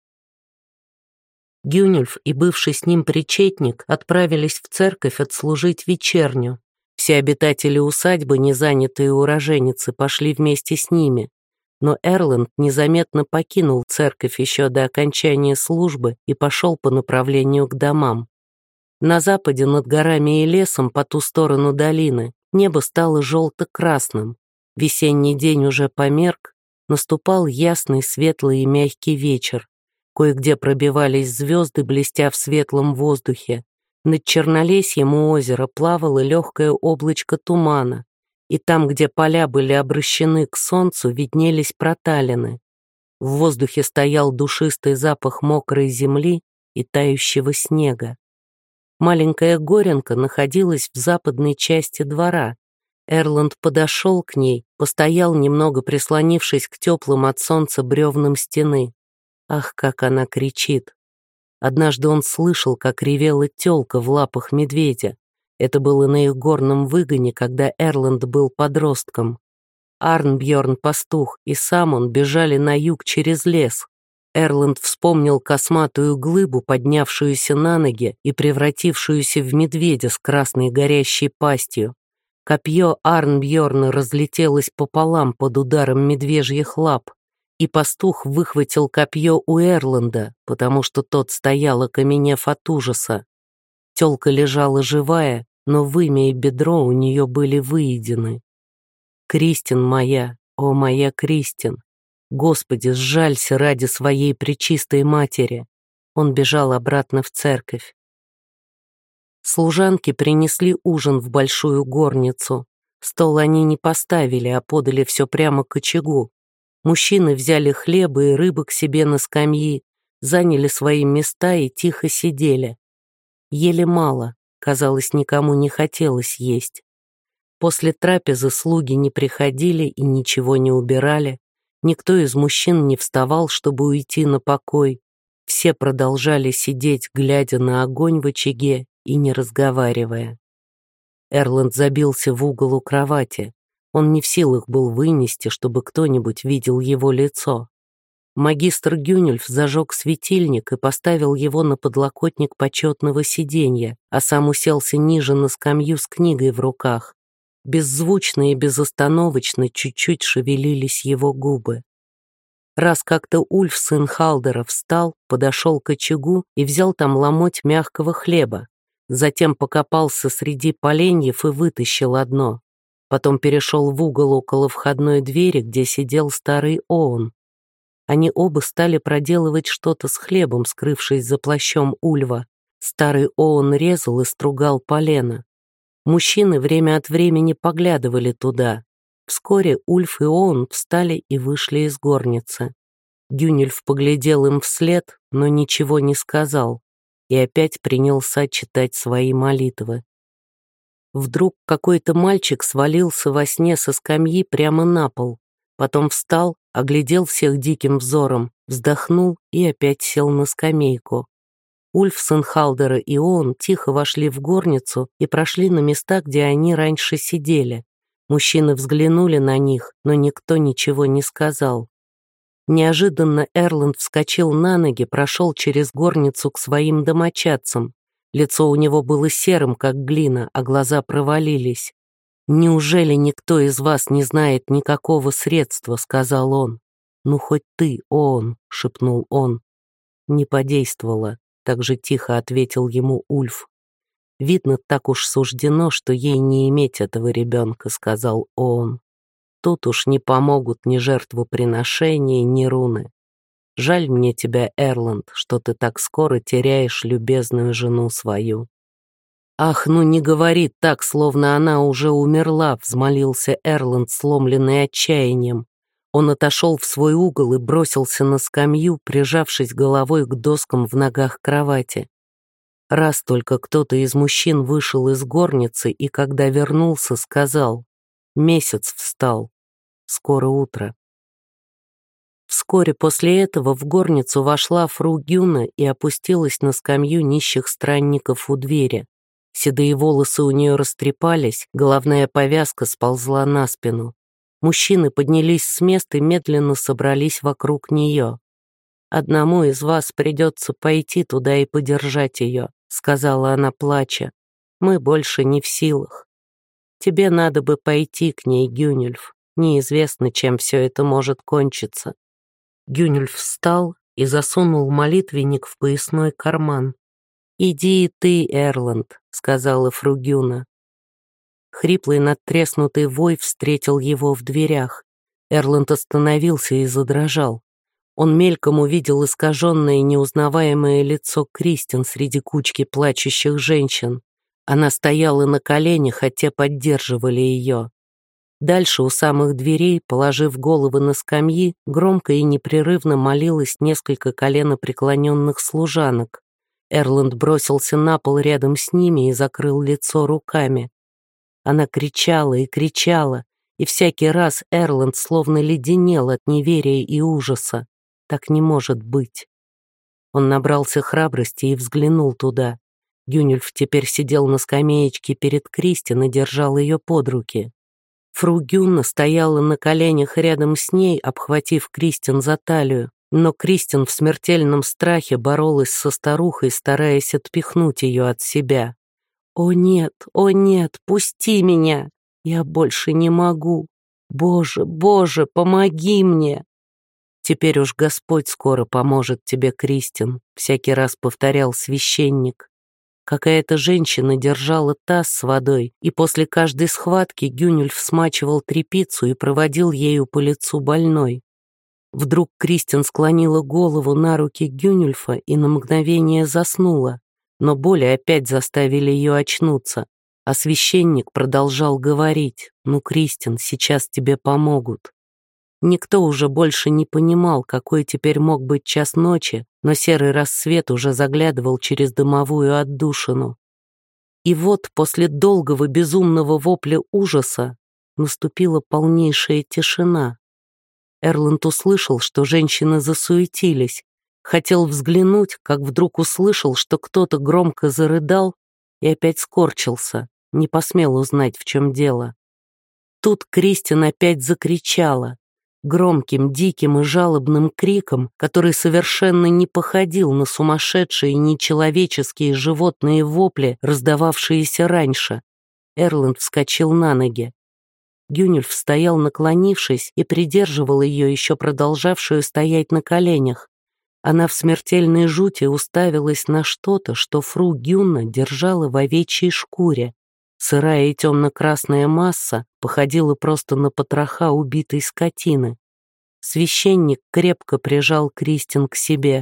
Гюнюльф и бывший с ним причетник отправились в церковь отслужить вечерню. Все обитатели усадьбы, не занятые уроженицы, пошли вместе с ними. Но Эрланд незаметно покинул церковь еще до окончания службы и пошел по направлению к домам. На западе, над горами и лесом, по ту сторону долины, небо стало желто-красным. Весенний день уже померк, наступал ясный, светлый и мягкий вечер. Кое-где пробивались звезды, блестя в светлом воздухе. Над Чернолесьем у озера плавало легкое облачко тумана, и там, где поля были обращены к солнцу, виднелись проталины. В воздухе стоял душистый запах мокрой земли и тающего снега. Маленькая горенка находилась в западной части двора. Эрланд подошел к ней, постоял немного, прислонившись к теплым от солнца бревнам стены. Ах, как она кричит! Однажды он слышал, как ревела тёлка в лапах медведя. Это было на их горном выгоне, когда Эрланд был подростком. Арнбьорн, пастух, и сам он бежали на юг через лес. Эрланд вспомнил косматую глыбу, поднявшуюся на ноги и превратившуюся в медведя с красной горящей пастью. Копье Арнбьорна разлетелось пополам под ударом медвежьих лап, и пастух выхватил копье у Эрланда, потому что тот стоял, окаменев от ужаса. Тёлка лежала живая, но вымя и бедро у нее были выедены. Кристин моя, о моя Кристин! Господи, сжалься ради своей пречистой матери!» Он бежал обратно в церковь. Служанки принесли ужин в большую горницу. Стол они не поставили, а подали все прямо к очагу. Мужчины взяли хлеба и рыбы к себе на скамьи, заняли свои места и тихо сидели. Ели мало, казалось, никому не хотелось есть. После трапезы слуги не приходили и ничего не убирали. Никто из мужчин не вставал, чтобы уйти на покой. Все продолжали сидеть, глядя на огонь в очаге и не разговаривая. Эрланд забился в угол у кровати. Он не в силах был вынести, чтобы кто-нибудь видел его лицо. Магистр Гюнюльф зажег светильник и поставил его на подлокотник почетного сиденья, а сам уселся ниже на скамью с книгой в руках. Беззвучно и безостановочно чуть-чуть шевелились его губы. Раз как-то Ульф, сын Халдера, встал, подошел к очагу и взял там ломоть мягкого хлеба. Затем покопался среди поленьев и вытащил одно. Потом перешел в угол около входной двери, где сидел старый Оун. Они оба стали проделывать что-то с хлебом, скрывшись за плащом Ульва. Старый Оун резал и стругал полено. Мужчины время от времени поглядывали туда. Вскоре Ульф и Оун встали и вышли из горницы. Гюнюльф поглядел им вслед, но ничего не сказал, и опять принялся читать свои молитвы. Вдруг какой-то мальчик свалился во сне со скамьи прямо на пол, потом встал, оглядел всех диким взором, вздохнул и опять сел на скамейку. Ульф, сын Халдера, и он тихо вошли в горницу и прошли на места, где они раньше сидели. Мужчины взглянули на них, но никто ничего не сказал. Неожиданно Эрланд вскочил на ноги, прошел через горницу к своим домочадцам. Лицо у него было серым, как глина, а глаза провалились. «Неужели никто из вас не знает никакого средства?» — сказал он. «Ну, хоть ты, он», — шепнул он. Не подействовало, так же тихо ответил ему Ульф. «Видно, так уж суждено, что ей не иметь этого ребенка», — сказал он. «Тут уж не помогут ни жертвоприношения, ни руны. Жаль мне тебя, Эрланд, что ты так скоро теряешь любезную жену свою». «Ах, ну не говори так, словно она уже умерла», — взмолился Эрланд, сломленный отчаянием. Он отошел в свой угол и бросился на скамью, прижавшись головой к доскам в ногах кровати. Раз только кто-то из мужчин вышел из горницы и, когда вернулся, сказал: «Месяц встал. Скоро утро». Вскоре после этого в горницу вошла фру Гюна и опустилась на скамью нищих странников у двери. Седые волосы у нее растрепались, головная повязка сползла на спину. Мужчины поднялись с места и медленно собрались вокруг нее. «Одному из вас придется пойти туда и подержать ее», — сказала она, плача. «Мы больше не в силах. Тебе надо бы пойти к ней, Гюнюльф. Неизвестно, чем все это может кончиться». Гюнюльф встал и засунул молитвенник в поясной карман. «Иди и ты, Эрланд», — сказала фру Гюна. Хриплый надтреснутый вой встретил его в дверях. Эрланд остановился и задрожал. Он мельком увидел искаженное и неузнаваемое лицо Кристин среди кучки плачущих женщин. Она стояла на коленях, а те поддерживали ее. Дальше у самых дверей, положив головы на скамьи, громко и непрерывно молилось несколько коленопреклоненных служанок. Эрланд бросился на пол рядом с ними и закрыл лицо руками. Она кричала и кричала, и всякий раз Эрланд словно леденел от неверия и ужаса. Так не может быть. Он набрался храбрости и взглянул туда. Гюнюльф теперь сидел на скамеечке перед Кристин и держал ее под руки. Фру Гюнна стояла на коленях рядом с ней, обхватив Кристин за талию, но Кристин в смертельном страхе боролась со старухой, стараясь отпихнуть ее от себя. «О нет, о нет, пусти меня! Я больше не могу! Боже, Боже, помоги мне!» «Теперь уж Господь скоро поможет тебе, Кристин», — всякий раз повторял священник. Какая-то женщина держала таз с водой, и после каждой схватки Гюнюльф смачивал тряпицу и проводил ею по лицу больной. Вдруг Кристин склонила голову на руки Гюнюльфа и на мгновение заснула, но боли опять заставили ее очнуться, а священник продолжал говорить: «Ну, Кристин, сейчас тебе помогут». Никто уже больше не понимал, какой теперь мог быть час ночи, но серый рассвет уже заглядывал через дымовую отдушину. И вот после долгого безумного вопля ужаса наступила полнейшая тишина. Эрланд услышал, что женщины засуетились, хотел взглянуть, как вдруг услышал, что кто-то громко зарыдал и опять скорчился, не посмел узнать, в чем дело. Тут Кристин опять закричала, громким, диким и жалобным криком, который совершенно не походил на сумасшедшие нечеловеческие животные вопли, раздававшиеся раньше. Эрланд вскочил на ноги. Гюнюльф стоял, наклонившись, и придерживал ее, еще продолжавшую стоять на коленях. Она в смертельной жути уставилась на что-то, что фру Гюнна держала в овечьей шкуре. Сырая и темно-красная масса походила просто на потроха убитой скотины. Священник крепко прижал Кристин к себе.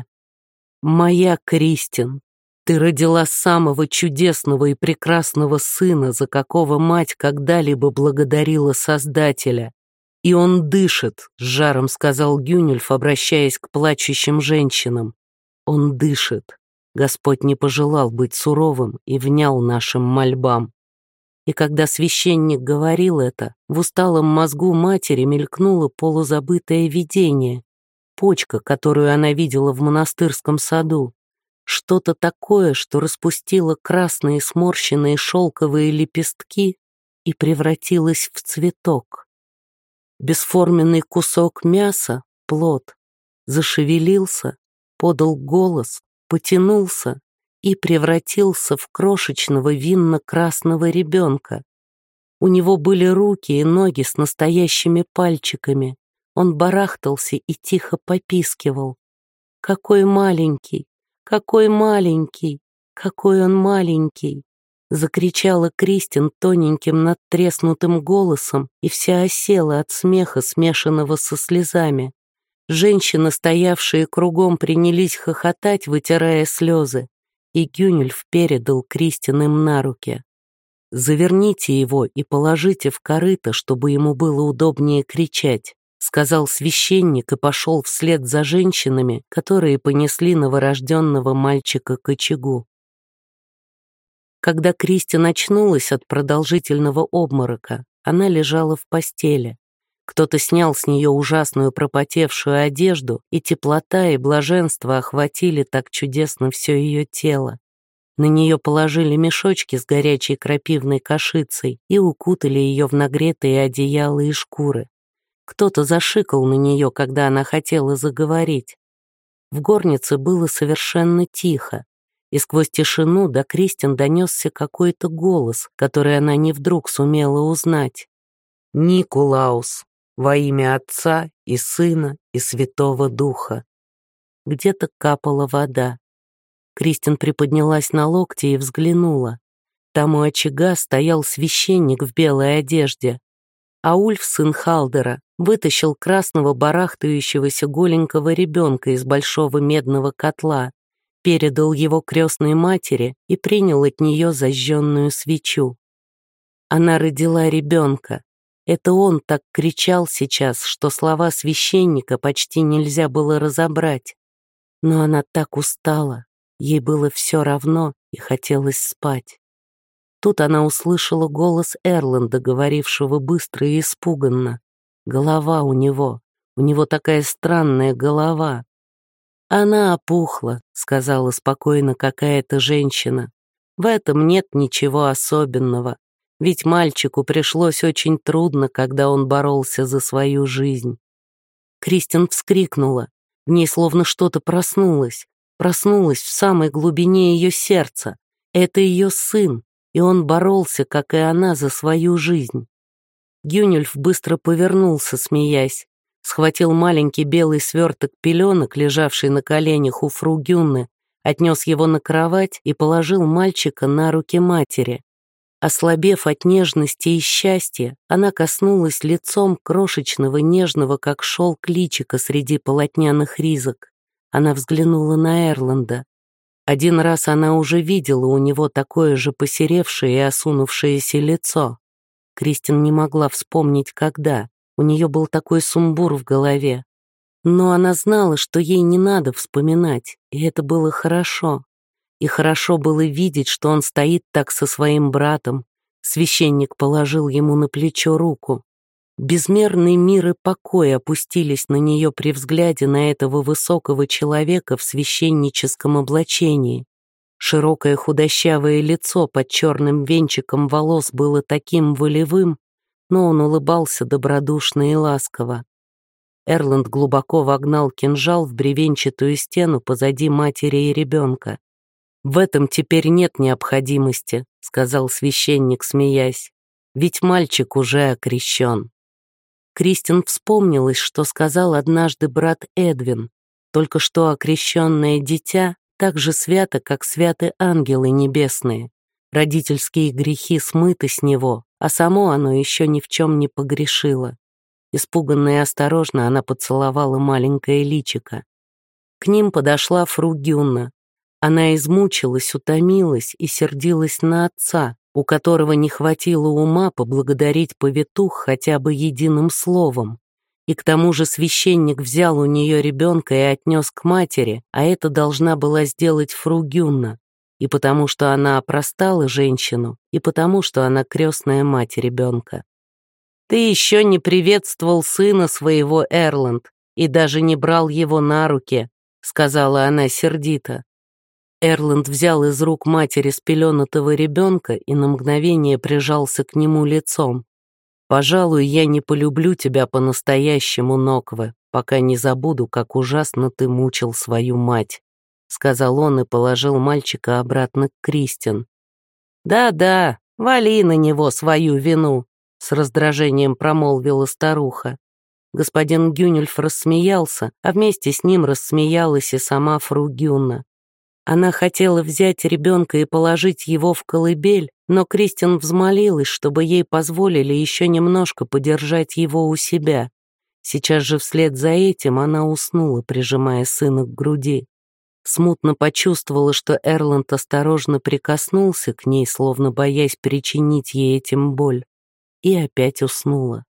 «Моя Кристин, ты родила самого чудесного и прекрасного сына, за какого мать когда-либо благодарила Создателя. И он дышит», — с жаром сказал Гюнюльф, обращаясь к плачущим женщинам. «Он дышит. Господь не пожелал быть суровым и внял нашим мольбам». И когда священник говорил это, в усталом мозгу матери мелькнуло полузабытое видение, почка, которую она видела в монастырском саду, что-то такое, что распустило красные сморщенные шелковые лепестки и превратилось в цветок. Бесформенный кусок мяса, плод, зашевелился, подал голос, потянулся и превратился в крошечного винно-красного ребенка. У него были руки и ноги с настоящими пальчиками. Он барахтался и тихо попискивал. «Какой маленький! Какой маленький! Какой он маленький!» Закричала Кристин тоненьким надтреснутым голосом, и вся осела от смеха, смешанного со слезами. Женщины, стоявшие кругом, принялись хохотать, вытирая слезы, и Гюнюльф передал Кристин им на руки. «Заверните его и положите в корыто, чтобы ему было удобнее кричать», сказал священник и пошел вслед за женщинами, которые понесли новорожденного мальчика к очагу. Когда Кристин очнулась от продолжительного обморока, она лежала в постели. Кто-то снял с нее ужасную пропотевшую одежду, и теплота и блаженство охватили так чудесно все ее тело. На нее положили мешочки с горячей крапивной кашицей и укутали ее в нагретые одеяла и шкуры. Кто-то зашикал на нее, когда она хотела заговорить. В горнице было совершенно тихо, и сквозь тишину до Кристин донесся какой-то голос, который она не вдруг сумела узнать. «Никулаус, во имя Отца и Сына и Святого Духа». Где-то капала вода. Кристин приподнялась на локте и взглянула. Там у очага стоял священник в белой одежде, а Ульф, сын Халдера, вытащил красного барахтающегося голенького ребенка из большого медного котла, передал его крестной матери и принял от нее зажженную свечу. Она родила ребенка. Это он так кричал сейчас, что слова священника почти нельзя было разобрать. Но она так устала, ей было все равно и хотелось спать. Тут она услышала голос Эрланда, говорившего быстро и испуганно. Голова у него, у него такая странная голова. «Она опухла», — сказала спокойно какая-то женщина. «В этом нет ничего особенного. Ведь мальчику пришлось очень трудно, когда он боролся за свою жизнь». Кристин вскрикнула. В ней словно что-то проснулось. Проснулось в самой глубине ее сердца. Это ее сын, и он боролся, как и она, за свою жизнь. Гюнюльф быстро повернулся, смеясь. Схватил маленький белый сверток пеленок, лежавший на коленях у фру Гюнны, отнес его на кровать и положил мальчика на руки матери. Ослабев от нежности и счастья, она коснулась лицом крошечного, нежного, как шелк, личика среди полотняных ризок. Она взглянула на Эрланда. Один раз она уже видела у него такое же посеревшее и осунувшееся лицо. Кристин не могла вспомнить, когда. У нее был такой сумбур в голове. Но она знала, что ей не надо вспоминать, и это было хорошо. И хорошо было видеть, что он стоит так со своим братом. Священник положил ему на плечо руку. Безмерный мир и покой опустились на нее при взгляде на этого высокого человека в священническом облачении. Широкое худощавое лицо под черным венчиком волос было таким волевым, но он улыбался добродушно и ласково. Эрланд глубоко вогнал кинжал в бревенчатую стену позади матери и ребенка. «В этом теперь нет необходимости», — сказал священник, смеясь, «ведь мальчик уже окрещен». Кристин вспомнилась, что сказал однажды брат Эдвин, только что окрещенное дитя так же свято, как святы ангелы небесные. Родительские грехи смыты с него, а само оно еще ни в чем не погрешило. Испуганно и осторожно она поцеловала маленькое личико. К ним подошла фру Гюнна. Она измучилась, утомилась и сердилась на отца, у которого не хватило ума поблагодарить повитух хотя бы единым словом. И к тому же священник взял у нее ребенка и отнес к матери, а это должна была сделать фру Гюнна. И потому что она опростала женщину, и потому что она крестная мать ребенка. «Ты еще не приветствовал сына своего, Эрланд, и даже не брал его на руки», — сказала она сердито. Эрланд взял из рук матери спеленатого ребенка и на мгновение прижался к нему лицом. «Пожалуй, я не полюблю тебя по-настоящему, Нокве, пока не забуду, как ужасно ты мучил свою мать», — сказал он и положил мальчика обратно к Кристин. «Да-да, вали на него свою вину», — с раздражением промолвила старуха. Господин Гюнельф рассмеялся, а вместе с ним рассмеялась и сама фру Гюнна. Она хотела взять ребенка и положить его в колыбель, но Кристин взмолилась, чтобы ей позволили еще немножко подержать его у себя. Сейчас же вслед за этим она уснула, прижимая сына к груди. Смутно почувствовала, что Эрланд осторожно прикоснулся к ней, словно боясь причинить ей этим боль, и опять уснула.